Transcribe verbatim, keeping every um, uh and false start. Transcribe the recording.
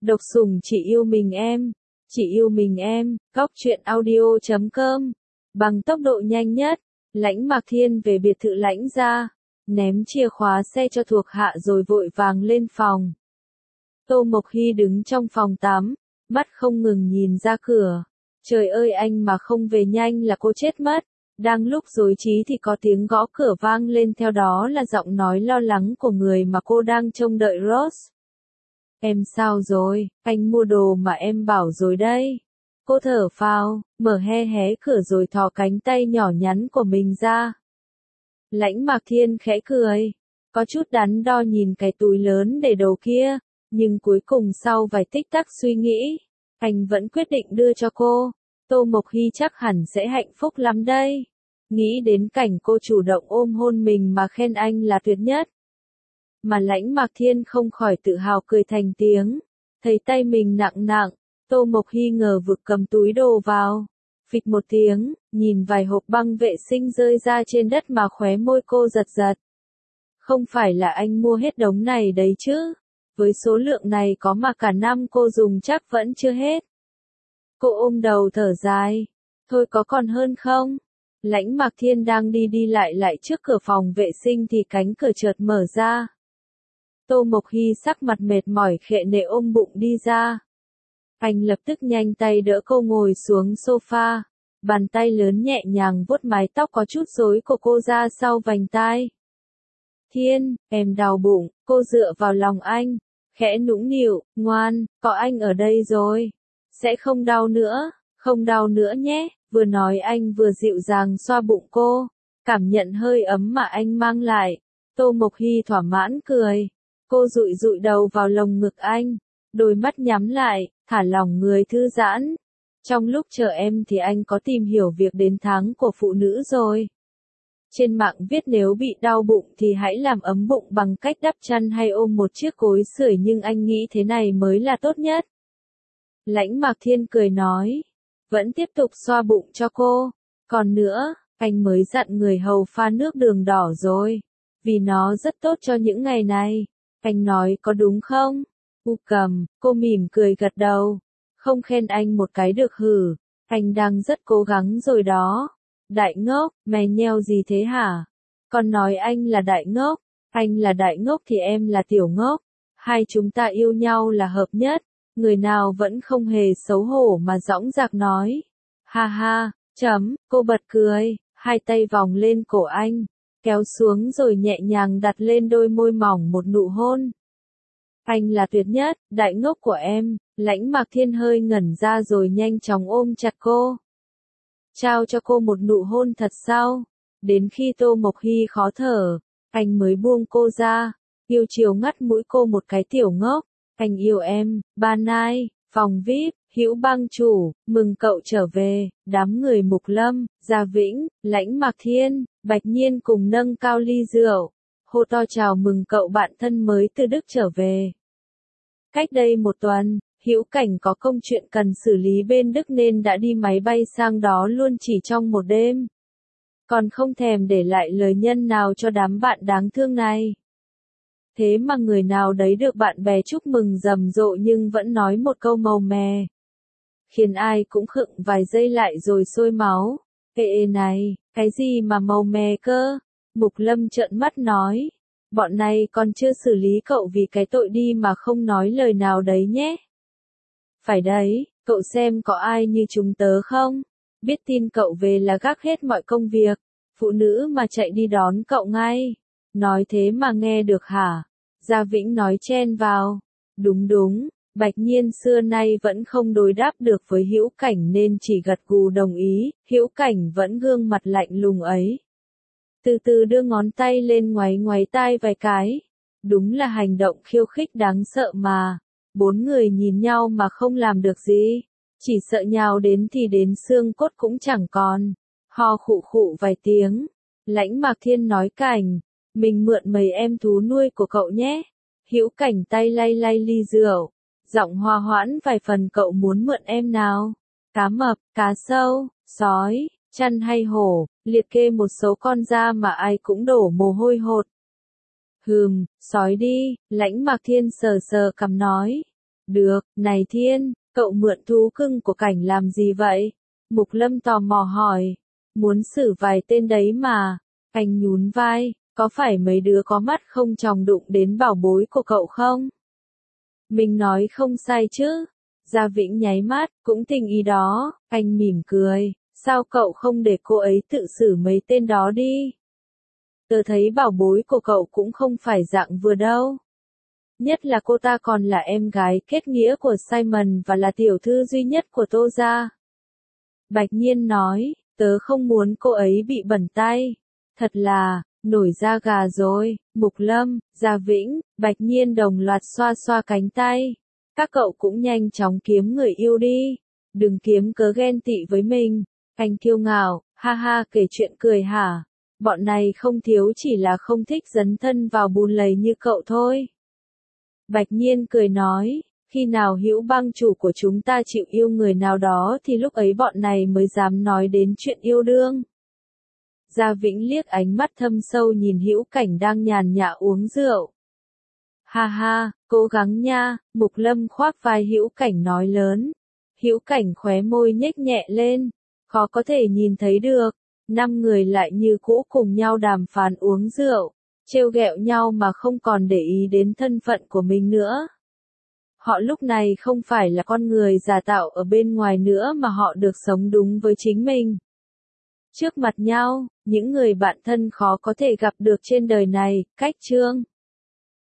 Độc sủng chỉ yêu mình em. Chỉ yêu mình em. Góc truyện audio chấm com. Bằng tốc độ nhanh nhất, Lãnh Mạc Thiên về biệt thự Lãnh gia, ném chìa khóa xe cho thuộc hạ rồi vội vàng lên phòng. Tô Mộc Hy đứng trong phòng tắm, mắt không ngừng nhìn ra cửa. Trời ơi, anh mà không về nhanh là cô chết mất. Đang lúc rối trí thì có tiếng gõ cửa vang lên, theo đó là giọng nói lo lắng của người mà cô đang trông đợi, Rose. Em sao rồi, anh mua đồ mà em bảo rồi đây. Cô thở phào, mở hé hé cửa rồi thò cánh tay nhỏ nhắn của mình ra. Lãnh Mạc Thiên khẽ cười, có chút đắn đo nhìn cái túi lớn để đồ kia, nhưng cuối cùng sau vài tích tắc suy nghĩ, anh vẫn quyết định đưa cho cô. Tô Mộc Hy chắc hẳn sẽ hạnh phúc lắm đây. Nghĩ đến cảnh cô chủ động ôm hôn mình mà khen anh là tuyệt nhất. Mà Lãnh Mạc Thiên không khỏi tự hào cười thành tiếng. Thấy tay mình nặng nặng, Tô Mộc Hy ngờ vực cầm túi đồ vào. Phịch một tiếng, nhìn vài hộp băng vệ sinh rơi ra trên đất mà khóe môi cô giật giật. Không phải là anh mua hết đống này đấy chứ? Với số lượng này có mà cả năm cô dùng chắc vẫn chưa hết. Cô ôm đầu thở dài. Thôi có còn hơn không? Lãnh Mạc Thiên đang đi đi lại lại trước cửa phòng vệ sinh thì cánh cửa chợt mở ra. Tô Mộc Hy sắc mặt mệt mỏi khệ nệ ôm bụng đi ra. Anh lập tức nhanh tay đỡ cô ngồi xuống sofa. Bàn tay lớn nhẹ nhàng vuốt mái tóc có chút rối của cô ra sau vành tai. Thiên, em đau bụng, cô dựa vào lòng anh. Khẽ nũng nịu, ngoan, có anh ở đây rồi. Sẽ không đau nữa, không đau nữa nhé. Vừa nói anh vừa dịu dàng xoa bụng cô. Cảm nhận hơi ấm mà anh mang lại. Tô Mộc Hy thỏa mãn cười. Cô dụi dụi đầu vào lồng ngực anh. Đôi mắt nhắm lại, thả lỏng người thư giãn. Trong lúc chờ em thì anh có tìm hiểu việc đến tháng của phụ nữ rồi. Trên mạng viết nếu bị đau bụng thì hãy làm ấm bụng bằng cách đắp chăn hay ôm một chiếc gối sưởi, nhưng anh nghĩ thế này mới là tốt nhất. Lãnh Mạc Thiên cười nói. Vẫn tiếp tục xoa bụng cho cô. Còn nữa, anh mới dặn người hầu pha nước đường đỏ rồi. Vì nó rất tốt cho những ngày này. Anh nói có đúng không? U cầm, cô mỉm cười gật đầu. Không khen anh một cái được hử. Anh đang rất cố gắng rồi đó. Đại ngốc, mè nheo gì thế hả? Con nói anh là đại ngốc. Anh là đại ngốc thì em là tiểu ngốc. Hai chúng ta yêu nhau là hợp nhất. Người nào vẫn không hề xấu hổ mà dõng dạc nói. Ha ha, chấm, cô bật cười, hai tay vòng lên cổ anh, kéo xuống rồi nhẹ nhàng đặt lên đôi môi mỏng một nụ hôn. Anh là tuyệt nhất, đại ngốc của em. Lãnh Mạc Thiên hơi ngẩn ra rồi nhanh chóng ôm chặt cô. Trao cho cô một nụ hôn thật sâu. Đến khi Tô Mộc Hy khó thở, anh mới buông cô ra, yêu chiều ngắt mũi cô một cái, tiểu ngốc. Anh yêu em, ban ai, phòng vi ai pi, Hữu Bang chủ, mừng cậu trở về, đám người Mục Lâm, Gia Vĩnh, Lãnh Mạc Thiên, Bạch Nhiên cùng nâng cao ly rượu, hô to chào mừng cậu bạn thân mới từ Đức trở về. Cách đây một tuần, Hữu Cảnh có công chuyện cần xử lý bên Đức nên đã đi máy bay sang đó luôn chỉ trong một đêm. Còn không thèm để lại lời nhân nào cho đám bạn đáng thương này. Thế mà người nào đấy được bạn bè chúc mừng rầm rộ nhưng vẫn nói một câu màu mè. Khiến ai cũng khựng vài giây lại rồi sôi máu. Ê ê này, cái gì mà màu mè cơ? Mục Lâm trợn mắt nói. Bọn này còn chưa xử lý cậu vì cái tội đi mà không nói lời nào đấy nhé. Phải đấy, cậu xem có ai như chúng tớ không? Biết tin cậu về là gác hết mọi công việc. Phụ nữ mà chạy đi đón cậu ngay. Nói thế mà nghe được hả? Gia Vĩnh nói chen vào. Đúng đúng, Bạch Nhiên xưa nay vẫn không đối đáp được với Hữu Cảnh nên chỉ gật gù đồng ý. Hữu Cảnh vẫn gương mặt lạnh lùng ấy. Từ từ đưa ngón tay lên ngoáy ngoáy tai vài cái. Đúng là hành động khiêu khích đáng sợ mà. Bốn người nhìn nhau mà không làm được gì. Chỉ sợ nhào đến thì đến xương cốt cũng chẳng còn. Ho khụ khụ vài tiếng. Lãnh Mạc Thiên nói Cảnh. Mình mượn mấy em thú nuôi của cậu nhé. Hữu Cảnh tay lay lay ly rượu. Giọng hòa hoãn vài phần, cậu muốn mượn em nào? Cá mập, cá sâu, sói, chăn hay hổ, liệt kê một số con ra mà ai cũng đổ mồ hôi hột. Hừm, sói đi, Lãnh Mạc Thiên sờ sờ cằm nói. Được, này Thiên, cậu mượn thú cưng của Cảnh làm gì vậy? Mục Lâm tò mò hỏi. Muốn xử vài tên đấy mà. Anh nhún vai, có phải mấy đứa có mắt không tròng đụng đến bảo bối của cậu không? Mình nói không sai chứ. Gia Vĩnh nháy mắt, cũng tình ý đó, anh mỉm cười. Sao cậu không để cô ấy tự xử mấy tên đó đi? Tớ thấy bảo bối của cậu cũng không phải dạng vừa đâu. Nhất là cô ta còn là em gái kết nghĩa của Simon và là tiểu thư duy nhất của Tô gia. Bạch Nhiên nói, tớ không muốn cô ấy bị bẩn tay. Thật là, nổi da gà rồi. Mục Lâm, Gia Vĩnh, Bạch Nhiên đồng loạt xoa xoa cánh tay. Các cậu cũng nhanh chóng kiếm người yêu đi. Đừng kiếm cớ ghen tị với mình. Anh kiêu ngạo, ha ha kể chuyện cười hả? Bọn này không thiếu chỉ là không thích dấn thân vào bùn lầy như cậu thôi. Bạch Nhiên cười nói, khi nào Hữu Bang chủ của chúng ta chịu yêu người nào đó thì lúc ấy bọn này mới dám nói đến chuyện yêu đương. Gia Vĩnh liếc ánh mắt thâm sâu nhìn Hữu Cảnh đang nhàn nhã uống rượu. Ha ha, cố gắng nha, Mục Lâm khoác vai Hữu Cảnh nói lớn. Hữu Cảnh khóe môi nhếch nhẹ lên, khó có thể nhìn thấy được. Năm người lại như cũ cùng nhau đàm phán uống rượu, trêu ghẹo nhau mà không còn để ý đến thân phận của mình nữa. Họ lúc này không phải là con người giả tạo ở bên ngoài nữa mà họ được sống đúng với chính mình. Trước mặt nhau, những người bạn thân khó có thể gặp được trên đời này, cách chương.